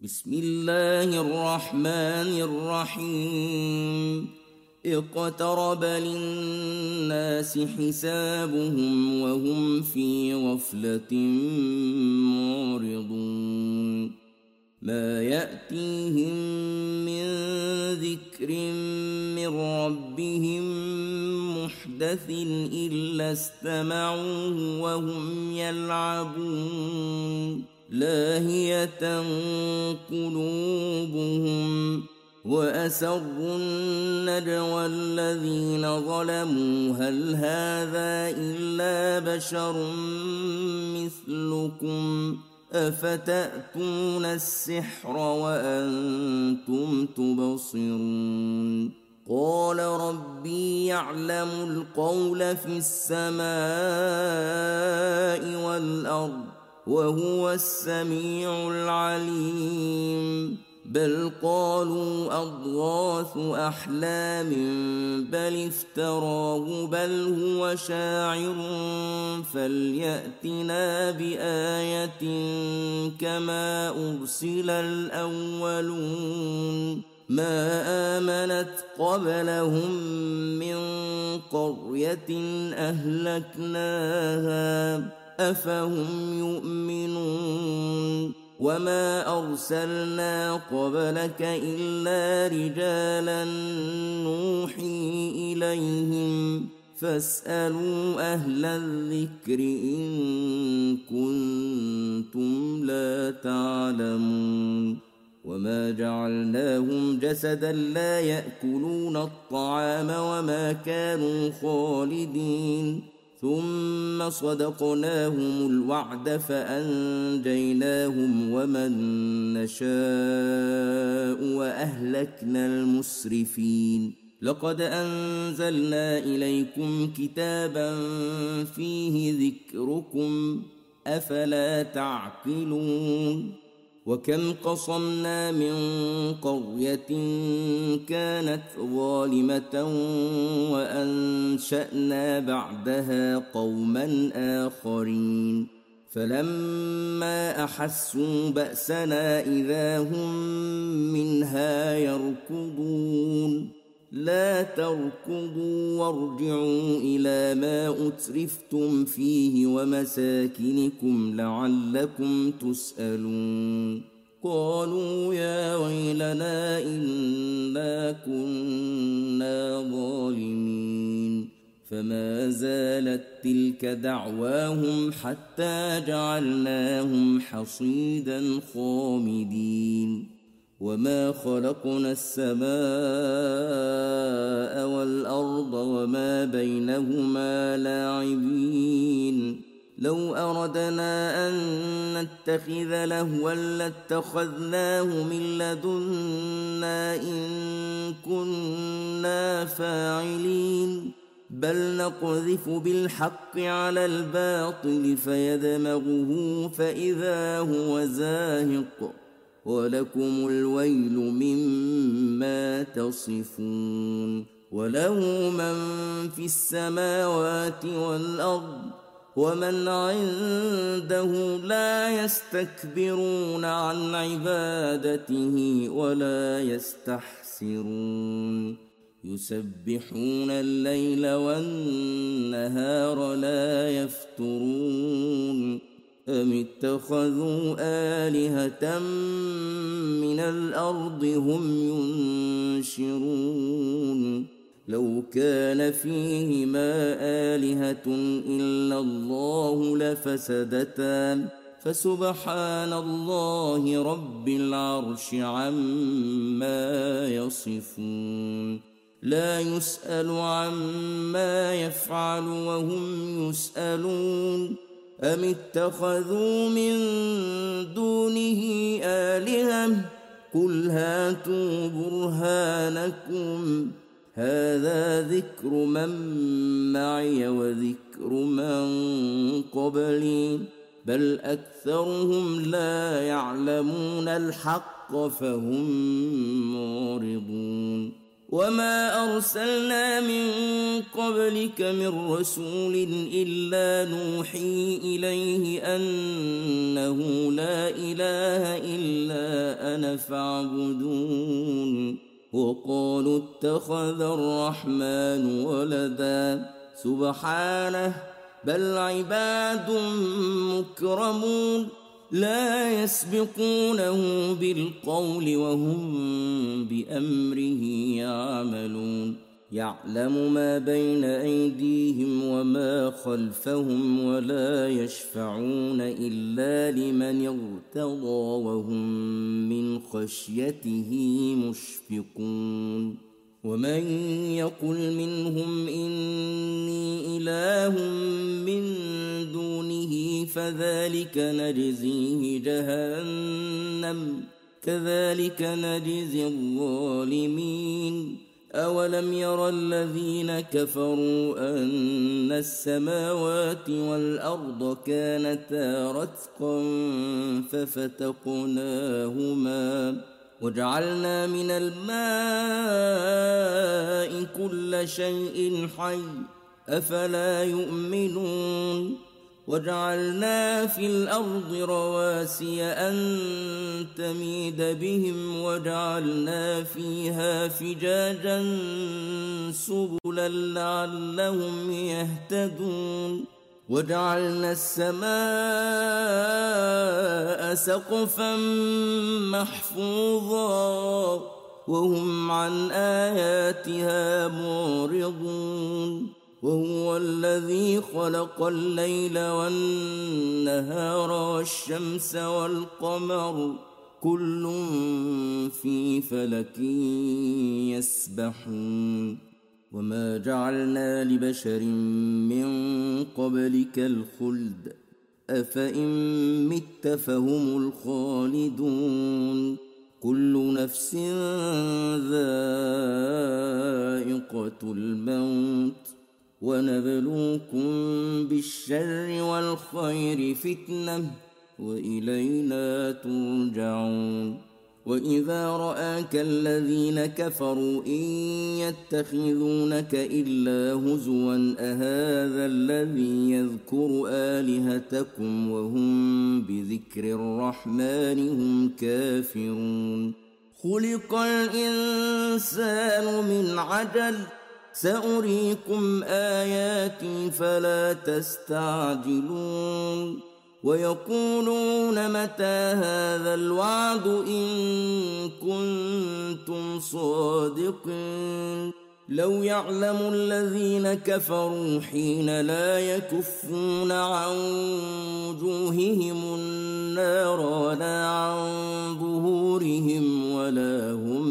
بسم الله الرحمن الرحيم. اقترب للناس حسابهم وهم في غفلة معرضون. ما يأتيهم من ذكر من ربهم محدث إلا استمعوه وهم يلعبون لاهية قلوبهم وأسروا النجوى الذين ظلموا هل هذا إلا بشر مثلكم أفتأتون السحر وأنتم تبصرون. قال ربي يعلم القول في السماء والأرض وهو السميع العليم. بل قالوا أضغاث أحلام بل افتراه بل هو شاعر فليأتنا بآية كما أرسل الأولون. ما آمنت قبلهم من قرية أهلكناها أفهم يؤمنون. وما أرسلنا قبلك إلا رجالا نوحي إليهم فاسألوا أهل الذكر إن كنتم لا تعلمون. وما جعلناهم جسدا لا يأكلون الطعام وما كانوا خالدين ثم صدقناهم الوعد فأنجيناهم ومن نشاء وأهلكنا المسرفين. لقد أنزلنا إليكم كتابا فيه ذكركم أفلا تعقلون. وكم قصمنا من قرية كانت ظالمة وأنشأنا بعدها قوما آخرين فلما أحسوا بأسنا إذا هم منها يركضون. لا تركضوا وارجعوا إلى ما أترفتم فيه ومساكنكم لعلكم تسألون. قالوا يا ويلنا إنا كنا ظالمين. فما زالت تلك دعواهم حتى جعلناهم حصيدا خامدين. وما خلقنا السماء والأرض وما بينهما لاعبين. لو أردنا أن نتخذ لهوا لاتخذناه من لدنا إن كنا فاعلين. بل نقذف بالحق على الباطل فيدمغه فإذا هو زاهق ولكم الويل مما تصفون. وله من في السماوات والأرض ومن عنده لا يستكبرون عن عبادته ولا يستحسرون. يسبحون الليل والنهار لا يفترون. أم اتخذوا آلهة من الأرض هم ينشرون. لو كان فيهما آلهة إلا الله لفسدتا فسبحان الله رب العرش عما يصفون. لا يسأل عما يفعل وهم يسألون. أم اتخذوا من دونه آلهة قل هاتوا برهانكم هذا ذكر من معي وذكر من قبلي بل أكثرهم لا يعلمون الحق فهم معرضون. وما أرسلنا من قبلك من رسول إلا نوحي إليه أنه لا إله إلا الرحمن فاعبدون وقالوا اتخذ الرحمن ولدا سبحانه بل عباد مكرمون لا يسبقونه بالقول وهم بأمره يعملون يعلم ما بين أيديهم وما خلفهم ولا يشفعون إلا لمن ارتضى وهم من خشيته مشفقون ومن يقل منهم إني إله من دونه فذلك نجزيه جهنم كذلك نجزي الظالمين أولم ير الذين كفروا أن السماوات والأرض كانتا رتقا ففتقناهما وجعلنا من الماء كل شيء حي أفلا يؤمنون وجعلنا في الأرض رواسي أن تميد بهم وجعلنا فيها فجاجا سبلا لعلهم يهتدون وجعلنا السماء سقفا محفوظا وهم عن آياتها معرضون وهو الذي خلق الليل والنهار والشمس والقمر كل في فلك يسبحون وما جعلنا لبشر من قبلك الخلد أفإن مت فهم الخالدون كل نفس ذائقة الموت ونبلوكم بالشر والخير فتنة وإلينا ترجعون وإذا رآك الذين كفروا إن يتخذونك إلا هزوا أهذا الذي يذكر آلهتكم وهم بذكر الرحمن هم كافرون خلق الإنسان من عجل سأريكم آياتي فلا تستعجلون ويقولون متى هذا الوعد إن كنتم صادقين لو يعلم الذين كفروا حين لا يكفون عن وجوههم النار ولا عن ظهورهم ولا هم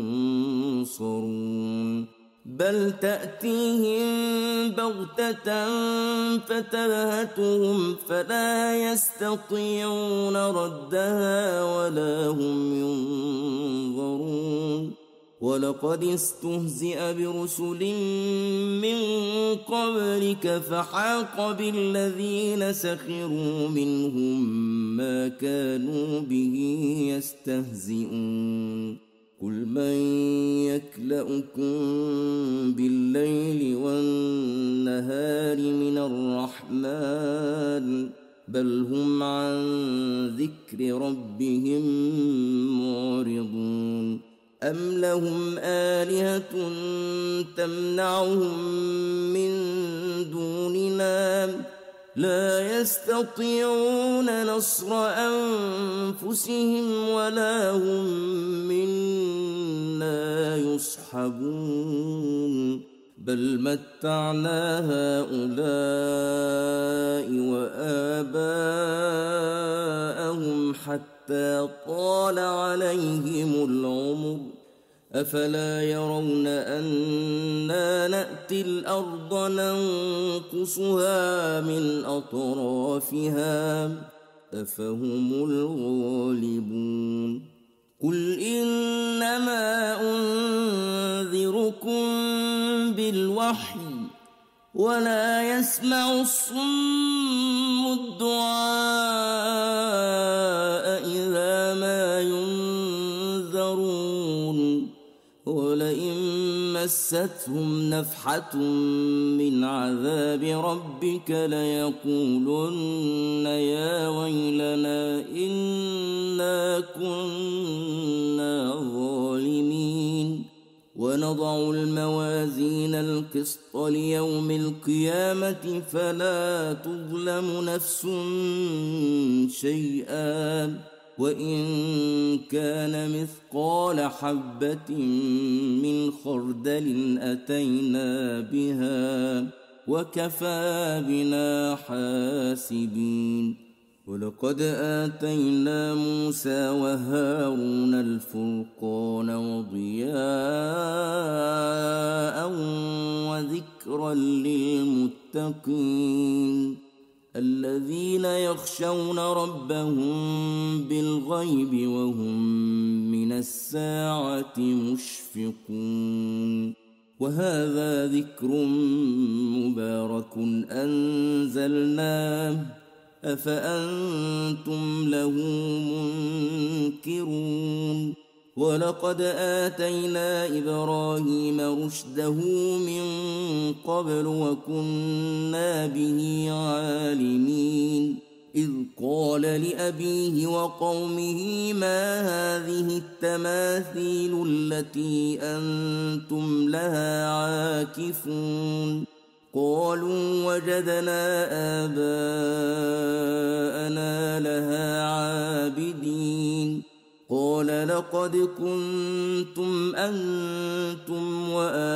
ينصرون بل تأتيهم بغتة فتبهتهم فلا يستطيعون ردها ولا هم ينظرون ولقد استهزئ برسل من قبلك فحاق بالذين سخروا منهم ما كانوا به يستهزئون قل من يكلؤكم بالليل والنهار من الرحمن بل هم عن ذكر ربهم معرضون أم لهم آلهة تمنعهم من دوننا لا يستطيعون نصر أنفسهم ولا هم منا يصحبون بل متعنا هؤلاء وآباءهم حتى طال عليهم العمر أفلا يرون أنا نأتي الأرض ننقصها من أطرافها أفهم الغالبون قل إنما أنذركم بالوحي ولا يسمع الصم الدعاء إذا ما ينذرون ولئن مستهم نفحة من عذاب ربك ليقولن يا ويلنا إنا كنا ظالمين ونضع الموازين القسط ليوم القيامة فلا تظلم نفس شيئا وإن كان مثقال حبة من خردل أتينا بها وكفى بنا حاسبين ولقد آتينا موسى وهارون الفرقان وضياء وذكرا للمتقين الذين يخشون ربهم بالغيب وهم من الساعة مشفقون وهذا ذكر مبارك أنزلناه أفأنتم له منكرون ولقد آتينا إبراهيم رشده من قبل وكنا به عالمين إذ قال لأبيه وقومه ما هذه التماثيل التي أنتم لها عاكفون قالوا وجدنا آباءنا لها عابدين قال لقد كنتم أنتم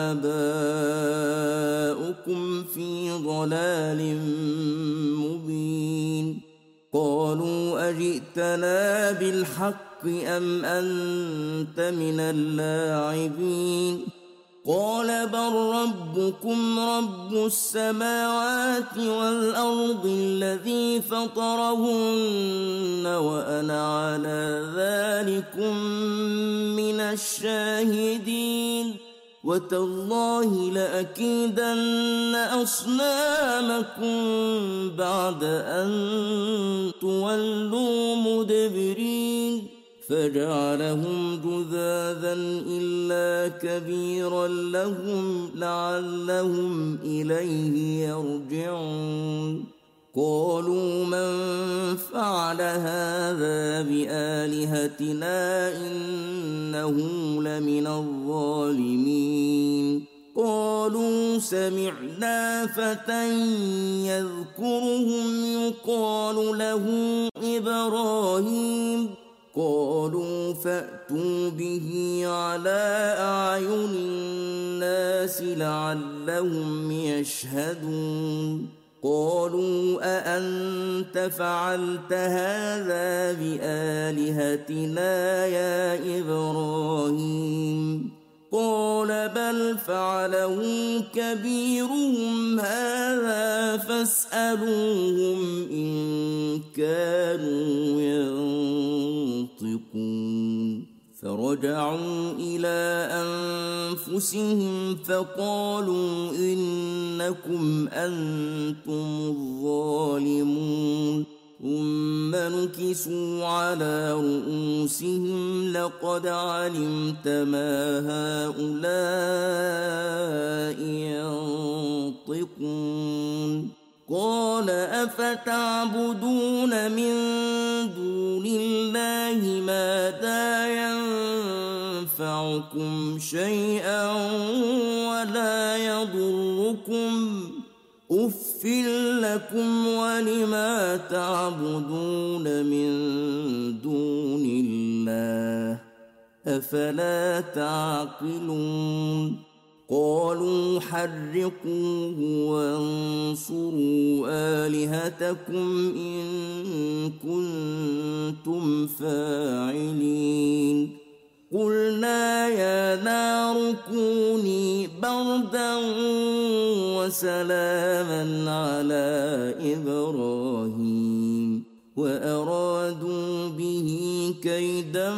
وآباؤكم في ضلال مبين قالوا أجئتنا بالحق أم أنت من اللاعبين قال بل ربكم رب السماوات والأرض الذي فطرهن وأنا على ذلكم من الشاهدين وتالله لأكيدن أصنامكم بعد أن تولوا مدبرين فجعلهم جذاذا إلا كبيرا لهم لعلهم إليه يرجعون قالوا من فعل هذا بآلهتنا إنه لمن الظالمين قالوا سمعنا فتى يذكرهم يقال له إبراهيم قالوا فأتوا به على أعين الناس لعلهم يشهدون قالوا أأنت فعلت هذا بآلهتنا يا إبراهيم قال بل فعله كبيرهم هذا فاسألوهم إن كانوا ينطقون فرجعوا إلى أنفسهم فقالوا إنكم أنتم الظالمون ثم نكسوا على رؤوسهم لقد علمت ما هؤلاء ينطقون قال أفتعبدون من دون الله ما لا ينفعكم شيئا ولا يضركم أف لكم ولما تعبدون من دون الله أفلا تعقلون قالوا حرقوه وانصروا آلهتكم إن كنتم فاعلين قلنا يا نار كوني بردا وسلاما على إبراهيم وأرادوا به كيدا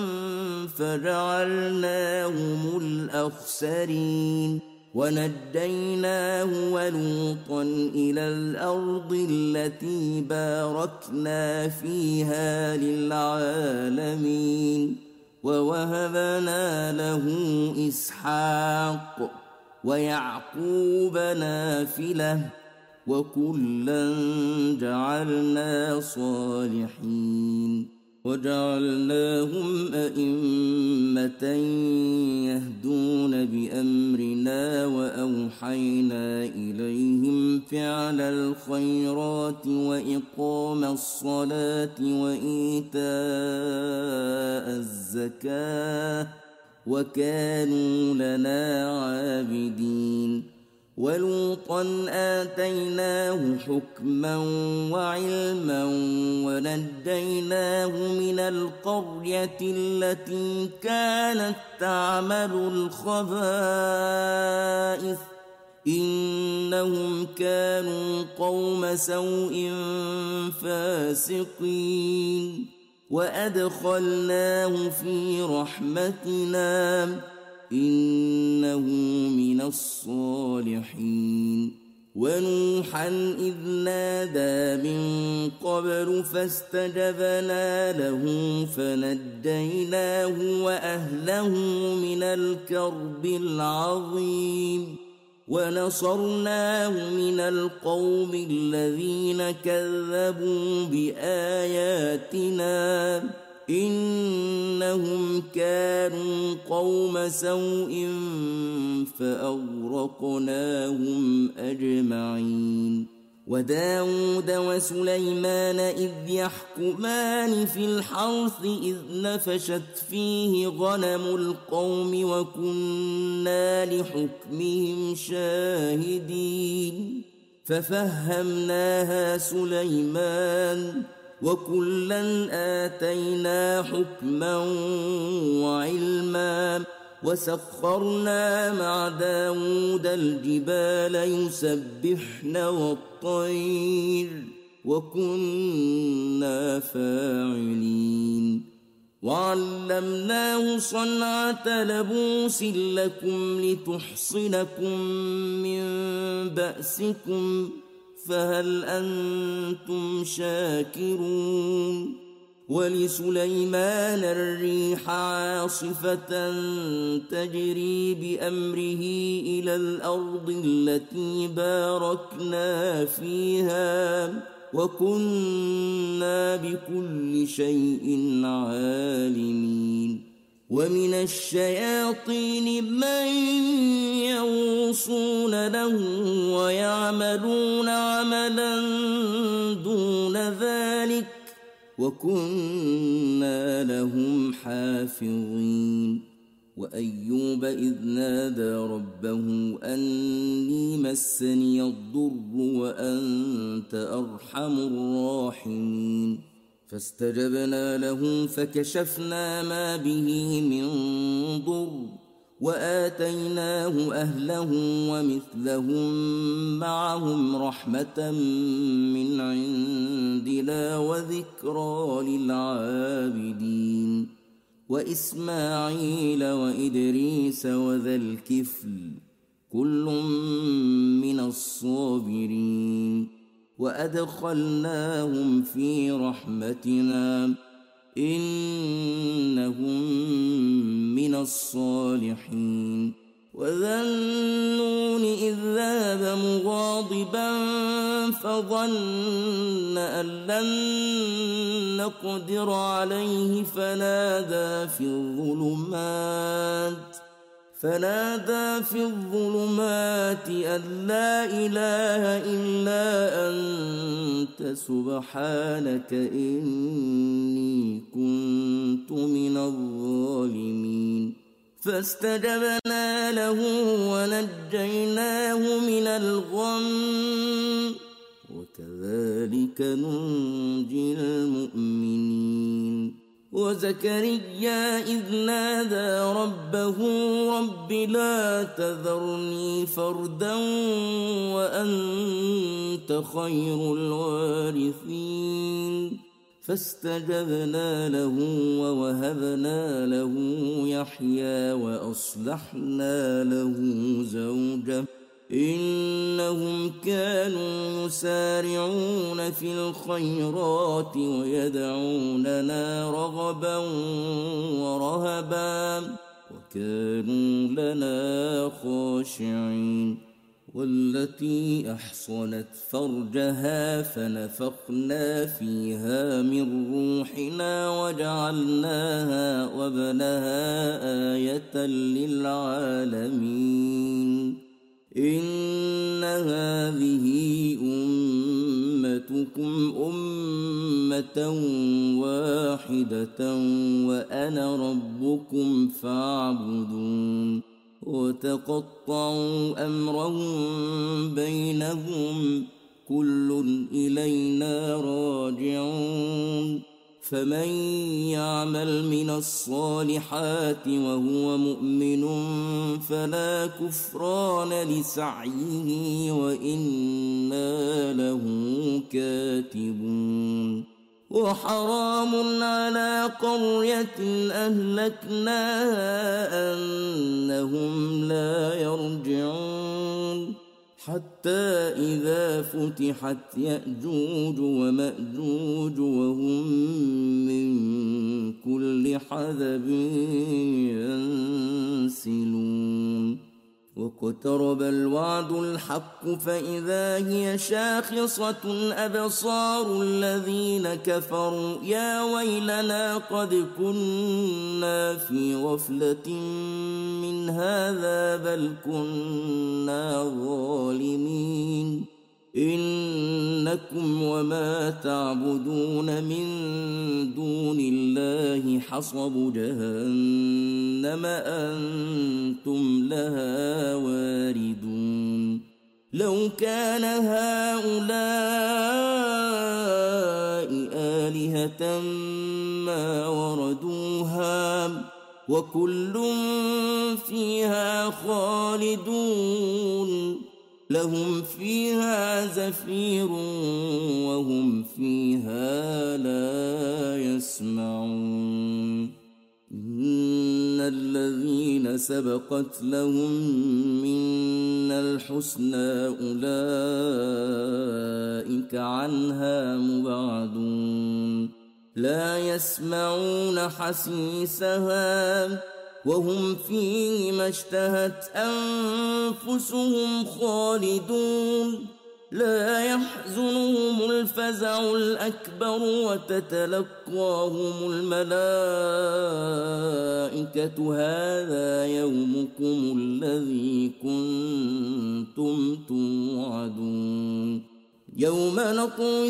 فجعلناهم الأخسرين ونجيناه ولوطا إلى الأرض التي باركنا فيها للعالمين ووهبنا له إسحاق ويعقوب نافلة وكلا جعلنا صالحين وجعلناهم أئمة يهدون بأمرنا وأوحينا إليهم فعل الخيرات وإقام الصلاة وإيتاء الزكاة وكانوا لنا عابدين ولوطا آتيناه حكما وعلما ونجيناه من القرية التي كانت تعمل الخبائث إنهم كانوا قوم سوء فاسقين وأدخلناه في رحمتنا إنه من الصالحين ونوحا إذ نادى من قبل فاستجبنا له فنجيناه وأهله من الكرب العظيم ونصرناه من القوم الذين كذبوا بآياتنا إنهم كانوا قوم سوء فأغرقناهم أجمعين وداود وسليمان إذ يحكمان في الحرث إذ نفشت فيه غنم القوم وكنا لحكمهم شاهدين ففهمناها سليمان وكلا آتينا حكما وعلما وسخرنا مع داود الجبال يسبحن والطير وكنا فاعلين وعلمناه صنعة لبوس لكم لتحصنكم من بأسكم فهل أنتم شاكرون ولسليمان الريح عاصفة تجري بأمره إلى الأرض التي باركنا فيها وكنا بكل شيء عالمين ومن الشياطين من يغوصون له ويعملون عملا دون ذلك وكنا لهم حافظين وأيوب إذ نادى ربه أني مسني الضر وأنت أرحم الراحمين فاستجبنا له فكشفنا ما به من ضر وآتيناه أهله ومثلهم معهم رحمة من عندنا وذكرى للعابدين وإسماعيل وإدريس وذا الكفل كل من الصابرين وأدخلناهم في رحمتنا إنهم من الصالحين وذا النون إذ ذهب مغاضبا فظن أن لن نقدر عليه فنادى في الظلمات أن لا إله إلا أنت سبحانك إني كنت من الظالمين فاستجبنا له ونجيناه من الغم وكذلك ننجي المؤمنين وزكريا إذ نادى ربه رب لا تذرني فردا وأنت خير الوارثين فاستجبنا له ووهبنا له يحيى وأصلحنا له زوجه إنهم كانوا يسارعون في الخيرات ويدعوننا رغبا ورهبا أوابا وكانوا لنا خاشعين. والتي أحصنت فرجها فنفخنا فيها من روحنا وجعلناها وابنها آية للعالمين. إن هذه أمتكم أمة واحدة وأنا ربكم فاعبدون. وتقطعوا أمرهم بينهم كل إلينا راجعون. فمن يعمل من الصالحات وهو مؤمن فلا كفران لسعيه وإنا له كاتبون. وحرام على قرية أهلكناها أنهم لا يرجعون. حتى إذا فتحت يأجوج ومأجوج وهم من كل حدب ينسلون. واقترب الوعد الحق فإذا هي شاخصة أبصار الذين كفروا يا ويلنا قد كنا في غفلة من هذا بل كنا ظالمين. إنكم وما تعبدون من دون الله حصب جهنم أنتم لها واردون. لو كان هؤلاء آلهة ما وردوها وكل فيها خالدون. لهم فيها زفير وهم فيها لا يسمعون. إن الذين سبقت لهم منا الحسنى أولئك عنها مبعدون. لا يسمعون حسيسها وهم فيما اشتهت أنفسهم خالدون. لا يحزنهم الفزع الأكبر وتتلقاهم الملائكة هذا يومكم الذي كنتم توعدون. يوم نطوي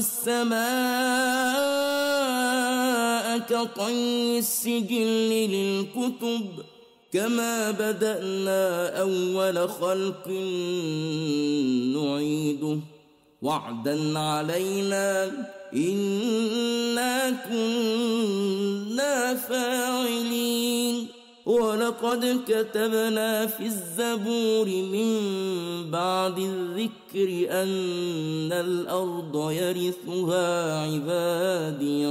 السماء كطي السجل للكتب كما بدأنا أول خلق نعيده وعدا علينا إنا كنا فاعلين. ولقد كتبنا في الزبور من بعد الذكر أن الأرض يرثها عبادي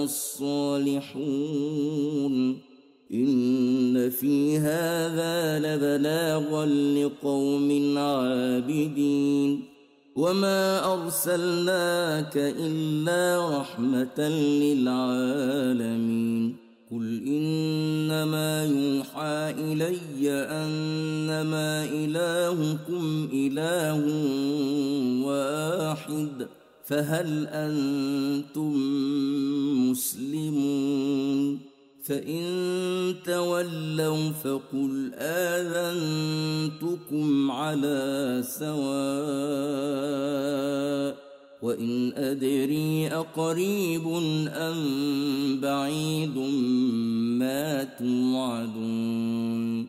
الصالحون. إن في هذا لبلاغا لقوم عابدين. وما أرسلناك إلا رحمة للعالمين. قل إنما يوحى إلي أنما إلهكم إله واحد فهل أنتم مسلمون؟ فإن تولوا فقل آذنتكم على سواء. وإن أدري أقريب أم بعيد ما توعدون.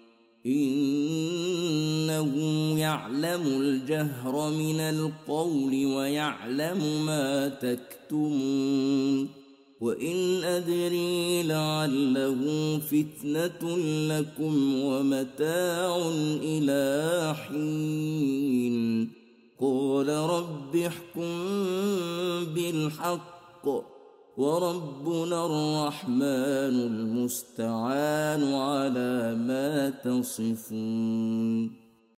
إنه يعلم الجهر من القول ويعلم ما تكتمون. وإن أدري لعله فتنة لكم ومتاع إلى حين. قال رب احكم بالحق وربنا الرحمن المستعان على ما تصفون.